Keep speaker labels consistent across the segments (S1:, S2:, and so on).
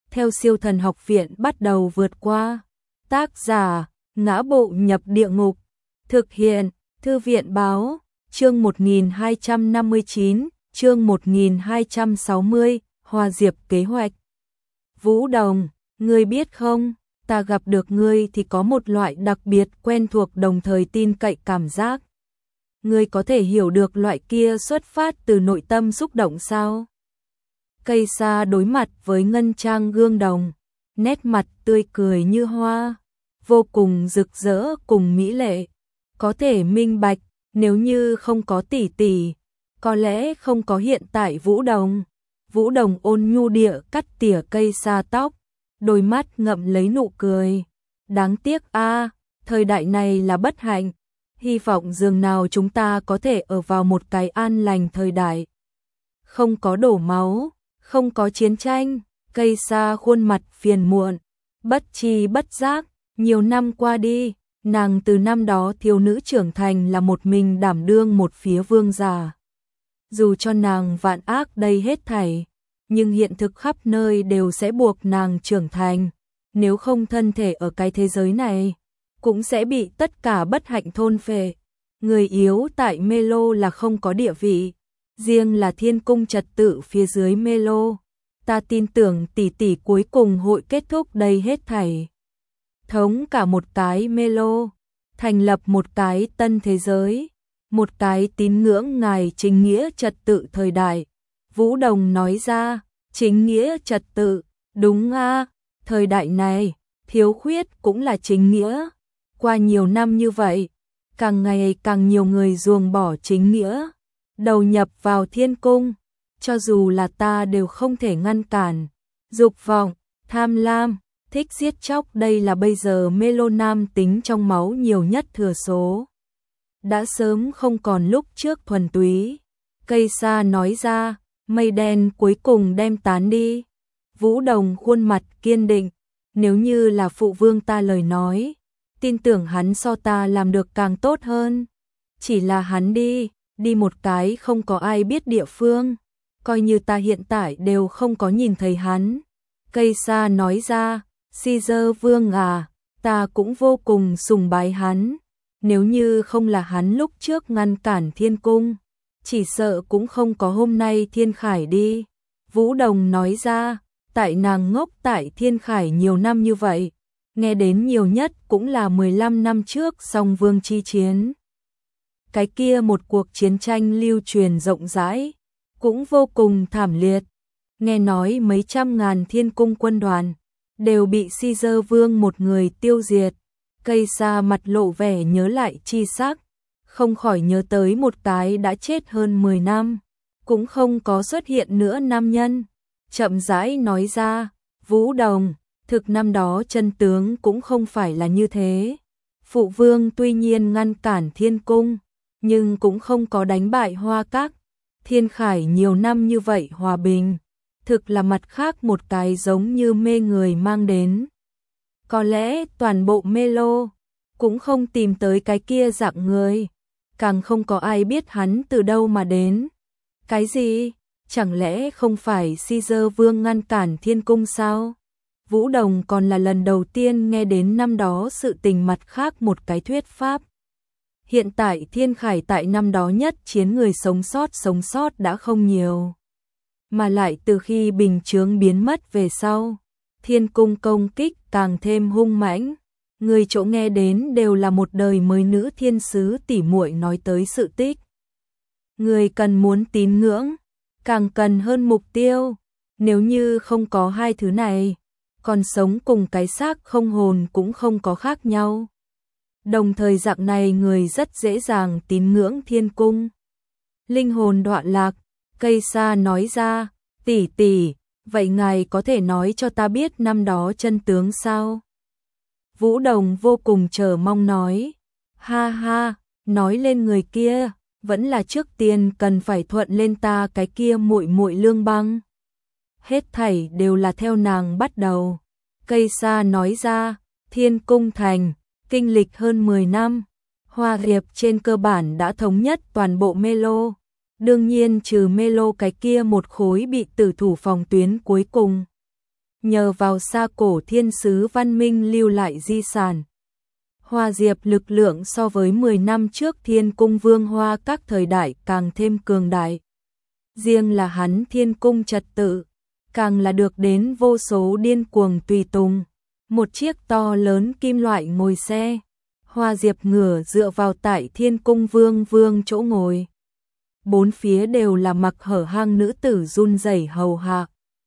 S1: theo Siêu Thần Học Viện bắt đầu vượt qua. Tác giả: Ngã Bộ Nhập Địa Ngục. Thực hiện: Thư viện báo. Chương 1259, chương 1260, Hoa Diệp kế hoạch. Vũ Đồng, ngươi biết không, ta gặp được ngươi thì có một loại đặc biệt quen thuộc đồng thời tin cậy cảm giác. Ngươi có thể hiểu được loại kia xuất phát từ nội tâm xúc động sao? Cây sa đối mặt với ngân trang gương đồng, nét mặt tươi cười như hoa, vô cùng rực rỡ cùng mỹ lệ. Có thể minh bạch, nếu như không có tỷ tỷ, có lẽ không có hiện tại Vũ Đồng. Vũ Đồng ôn nhu địa cắt tỉa cây sa tóc, đôi mắt ngậm lấy nụ cười. Đáng tiếc a, thời đại này là bất hạnh. Hy vọng dường nào chúng ta có thể ở vào một cái an lành thời đại. Không có đổ máu, không có chiến tranh. Cây sa khuôn mặt phiền muộn, bất tri bất giác, nhiều năm qua đi, nàng từ năm đó thiếu nữ trưởng thành là một mình đảm đương một phía vương giả. Dù cho nàng vạn ác đầy hết thảy, nhưng hiện thực khắp nơi đều sẽ buộc nàng trưởng thành. Nếu không thân thể ở cái thế giới này, cũng sẽ bị tất cả bất hạnh thôn phệ. Người yếu tại Mê-lô là không có địa vị, riêng là thiên cung trật tự phía dưới Mê-lô. Ta tin tưởng tỷ tỷ cuối cùng hội kết thúc đây hết thảy. Thống cả một cái Mê-lô, thành lập một cái tân thế giới, một cái tín ngưỡng ngài chính nghĩa trật tự thời đại. Vũ Đồng nói ra, chính nghĩa trật tự, đúng a, thời đại này, thiếu khuyết cũng là chính nghĩa. Qua nhiều năm như vậy, càng ngày càng nhiều người ruồng bỏ chính nghĩa, đầu nhập vào thiên cung, cho dù là ta đều không thể ngăn cản. Dục vọng, tham lam, thích giết chóc, đây là bây giờ Mê-lô nam tính trong máu nhiều nhất thừa số. Đã sớm không còn lúc trước thuần túy. Cây sa nói ra, mây đen cuối cùng đem tán đi. Vũ Đồng khuôn mặt kiên định, nếu như là phụ vương ta lời nói, tin tưởng hắn so ta làm được càng tốt hơn. Chỉ là hắn đi một cái không có ai biết địa phương, coi như ta hiện tại đều không có nhìn thấy hắn. Cây sa nói ra, Caesar vương à, ta cũng vô cùng sùng bái hắn. Nếu như không là hắn lúc trước ngăn cản thiên cung, chỉ sợ cũng không có hôm nay Thiên Khải đi. Vũ Đồng nói ra, tại nàng ngốc tại Thiên Khải nhiều năm như vậy, nghe đến nhiều nhất cũng là 15 năm trước Song Vương chi chiến. Cái kia một cuộc chiến tranh lưu truyền rộng rãi, cũng vô cùng thảm liệt. Nghe nói mấy trăm ngàn thiên cung quân đoàn đều bị Caesar vương một người tiêu diệt. Cây sa mặt lộ vẻ nhớ lại chi sắc, không khỏi nhớ tới một cái đã chết hơn 10 năm, cũng không có xuất hiện nữa nam nhân. Chậm rãi nói ra, Vũ Đồng, thực năm đó chân tướng cũng không phải là như thế. Phụ vương tuy nhiên ngăn cản thiên cung, nhưng cũng không có đánh bại Hoa Các. Thiên Khải nhiều năm như vậy hòa bình, thực là mặt khác một cái giống như mê người mang đến. Có lẽ toàn bộ Mê-lô cũng không tìm tới cái kia dạng người, càng không có ai biết hắn từ đâu mà đến. Cái gì? Chẳng lẽ không phải Caesar vương ngăn cản thiên cung sao? Vũ Đồng còn là lần đầu tiên nghe đến năm đó sự tình mặt khác một cái thuyết pháp. Hiện tại Thiên Khải tại năm đó nhất chiến người sống sót đã không nhiều. Mà lại từ khi bình chướng biến mất về sau, thiên cung công kích càng thêm hung mãnh. Người chỗ nghe đến đều là một đời mới nữ thiên sứ tỉ muội nói tới sự tích. Người cần muốn tín ngưỡng, càng cần hơn mục tiêu. Nếu như không có hai thứ này, còn sống cùng cái xác không hồn cũng không có khác nhau. Đồng thời dạng này người rất dễ dàng tín ngưỡng thiên cung. Linh hồn đọa lạc, cây sa nói ra, tỷ tỷ, vậy ngài có thể nói cho ta biết năm đó chân tướng sao? Vũ Đồng vô cùng chờ mong nói, ha ha, nói lên người kia, vẫn là trước tiên cần phải thuận lên ta cái kia muội muội Lương Băng. Hết thảy đều là theo nàng bắt đầu. Cây sa nói ra, thiên cung thành, kinh lịch hơn 10 năm, Hoa Diệp trên cơ bản đã thống nhất toàn bộ Mê-lô. Đương nhiên trừ Mê-lô cái kia một khối bị tử thủ phòng tuyến cuối cùng. nhờ vào xa cổ thiên sứ văn minh lưu lại di sản. Hoa Diệp lực lượng so với 10 năm trước Thiên Cung Vương Hoa các thời đại càng thêm cường đại. Riêng là hắn Thiên Cung trật tự, càng là được đến vô số điên cuồng tùy tùng. Một chiếc to lớn kim loại ngồi xe, Hoa Diệp ngửa dựa vào tại Thiên Cung Vương chỗ ngồi. Bốn phía đều là mặc hở hang nữ tử run rẩy hầu hạ.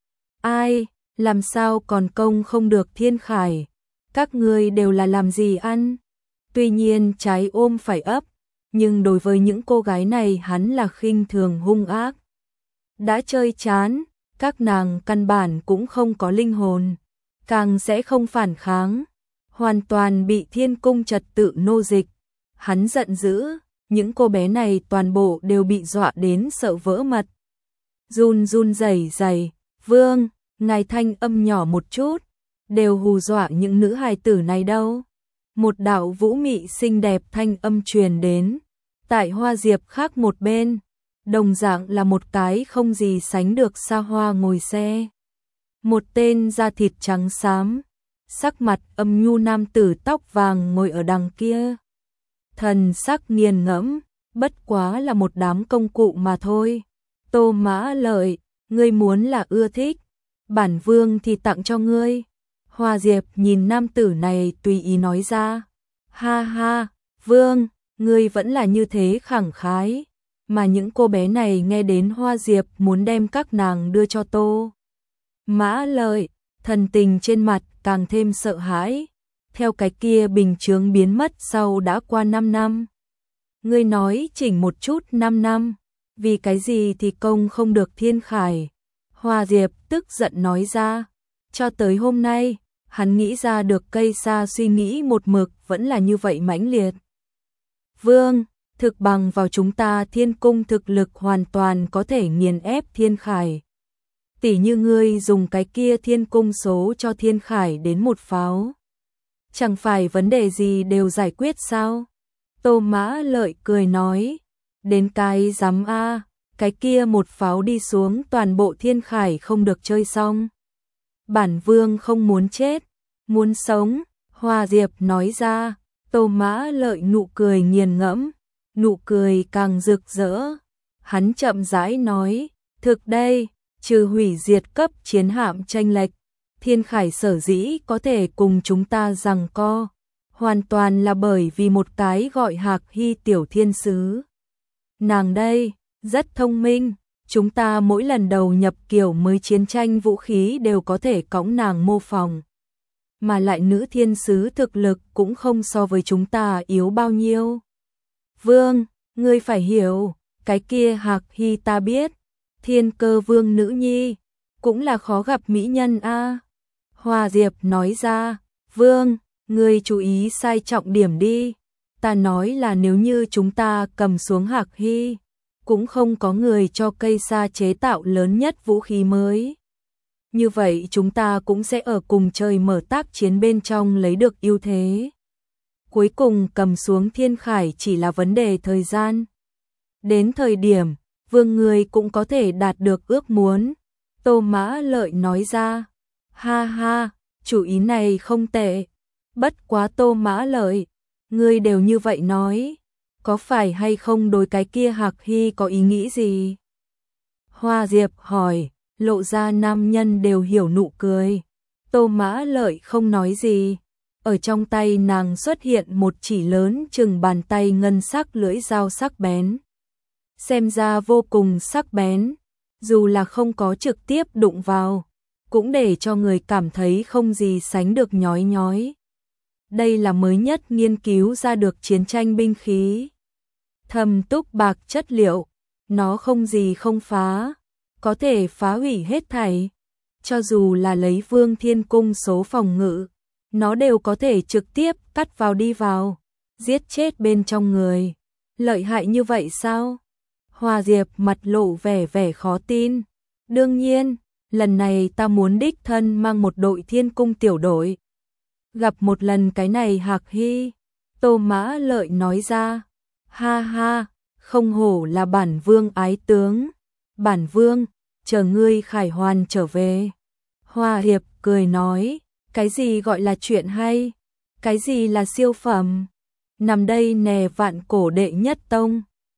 S1: Ai, làm sao còn công không được Thiên Khải? Các ngươi đều là làm gì ăn? Tuy nhiên trái ôm phải ấp, nhưng đối với những cô gái này hắn là khinh thường hung ác. Đã chơi chán, các nàng căn bản cũng không có linh hồn, càng sẽ không phản kháng, hoàn toàn bị Thiên Cung trật tự nô dịch. Hắn giận dữ, những cô bé này toàn bộ đều bị dọa đến sợ vỡ mật. Run rẩy, vương, ngài thanh âm nhỏ một chút, đều hù dọa những nữ hài tử này đâu. Một đạo vũ mị xinh đẹp thanh âm truyền đến, tại Hoa Diệp khác một bên, đồng dạng là một cái không gì sánh được xa hoa ngồi xe. Một tên da thịt trắng xám, sắc mặt âm nhu nam tử tóc vàng ngồi ở đằng kia. Thần sắc nghiền ngẫm, bất quá là một đám công cụ mà thôi. Tô Mã Lợi, ngươi muốn là ưa thích, bản vương thì tặng cho ngươi. Hoa Diệp nhìn nam tử này tùy ý nói ra. Ha ha, vương, ngươi vẫn là như thế khẳng khái. Mà những cô bé này nghe đến Hoa Diệp muốn đem các nàng đưa cho Tô Mã Lợi, thần tình trên mặt càng thêm sợ hãi. Theo cái kia bình chướng biến mất sau đã qua 5 năm. Ngươi nói chỉnh một chút 5 năm, vì cái gì thì công không được Thiên Khải? Hoa Diệp tức giận nói ra. Cho tới hôm nay, hắn nghĩ ra được cây sa suy nghĩ một mực vẫn là như vậy mãnh liệt. Vương, thực bằng vào chúng ta Thiên Cung thực lực hoàn toàn có thể nghiền ép Thiên Khải. Tỷ như ngươi dùng cái kia Thiên Cung số cho Thiên Khải đến một pháo. Chẳng phải vấn đề gì đều giải quyết sao? Tô Mã Lợi cười nói. Đến cái dám a, cái kia một pháo đi xuống toàn bộ Thiên Khải không được chơi xong. Bản vương không muốn chết, muốn sống, Hoa Diệp nói ra. Tô Mã Lợi nụ cười nghiền ngẫm, nụ cười càng rực rỡ. Hắn chậm rãi nói, thực đây, trừ hủy diệt cấp chiến hạm tranh lệch, Thiên Khải sở dĩ có thể cùng chúng ta giằng co, hoàn toàn là bởi vì một cái gọi Hạc Hy tiểu thiên sứ. Nàng đây, rất thông minh, chúng ta mỗi lần đầu nhập kiểu mới chiến tranh vũ khí đều có thể cõng nàng mô phỏng. Mà lại nữ thiên sứ thực lực cũng không so với chúng ta yếu bao nhiêu. Vương, ngươi phải hiểu, cái kia Hạc Hy ta biết, Thiên Cơ Vương nữ nhi, cũng là khó gặp mỹ nhân a. Hoa Diệp nói ra, vương, ngươi chú ý sai trọng điểm đi. Ta nói là nếu như chúng ta cầm xuống Hạc Hy, cũng không có người cho cây sa chế tạo lớn nhất vũ khí mới. Như vậy chúng ta cũng sẽ ở cùng trời mở tác chiến bên trong lấy được ưu thế. Cuối cùng cầm xuống Thiên Khải chỉ là vấn đề thời gian. Đến thời điểm, vương người cũng có thể đạt được ước muốn. Tô Mã Lợi nói ra. Ha ha, chủ ý này không tệ. Bất quá Tô Mã Lợi, ngươi đều như vậy nói, có phải hay không đối cái kia Hạc Hy có ý nghĩ gì? Hoa Diệp hỏi, lộ ra nam nhân đều hiểu nụ cười. Tô Mã Lợi không nói gì. Ở trong tay nàng xuất hiện một chỉ lớn chừng bàn tay ngân sắc lưỡi dao sắc bén. Xem ra vô cùng sắc bén, dù là không có trực tiếp đụng vào, cũng để cho người cảm thấy không gì sánh được nhói nhói. Đây là mới nhất nghiên cứu ra được chiến tranh binh khí. Thâm túc bạc chất liệu, nó không gì không phá, có thể phá hủy hết thảy. Cho dù là lấy Vương Thiên Cung số phòng ngự, nó đều có thể trực tiếp cắt vào đi vào, giết chết bên trong người. Lợi hại như vậy sao? Hoa Diệp mặt lộ vẻ khó tin. Đương nhiên, lần này ta muốn đích thân mang một đội Thiên Cung tiểu đội. Gặp một lần cái này Hạc Hy, Tô Mã Lợi nói ra. Ha ha, không hổ là bản vương ái tướng. Bản vương, chờ ngươi khải hoàn trở về. Hòa Hiệp cười nói, cái gì gọi là chuyện hay? Cái gì là siêu phẩm? Nằm đây nè, vạn cổ đệ nhất tông.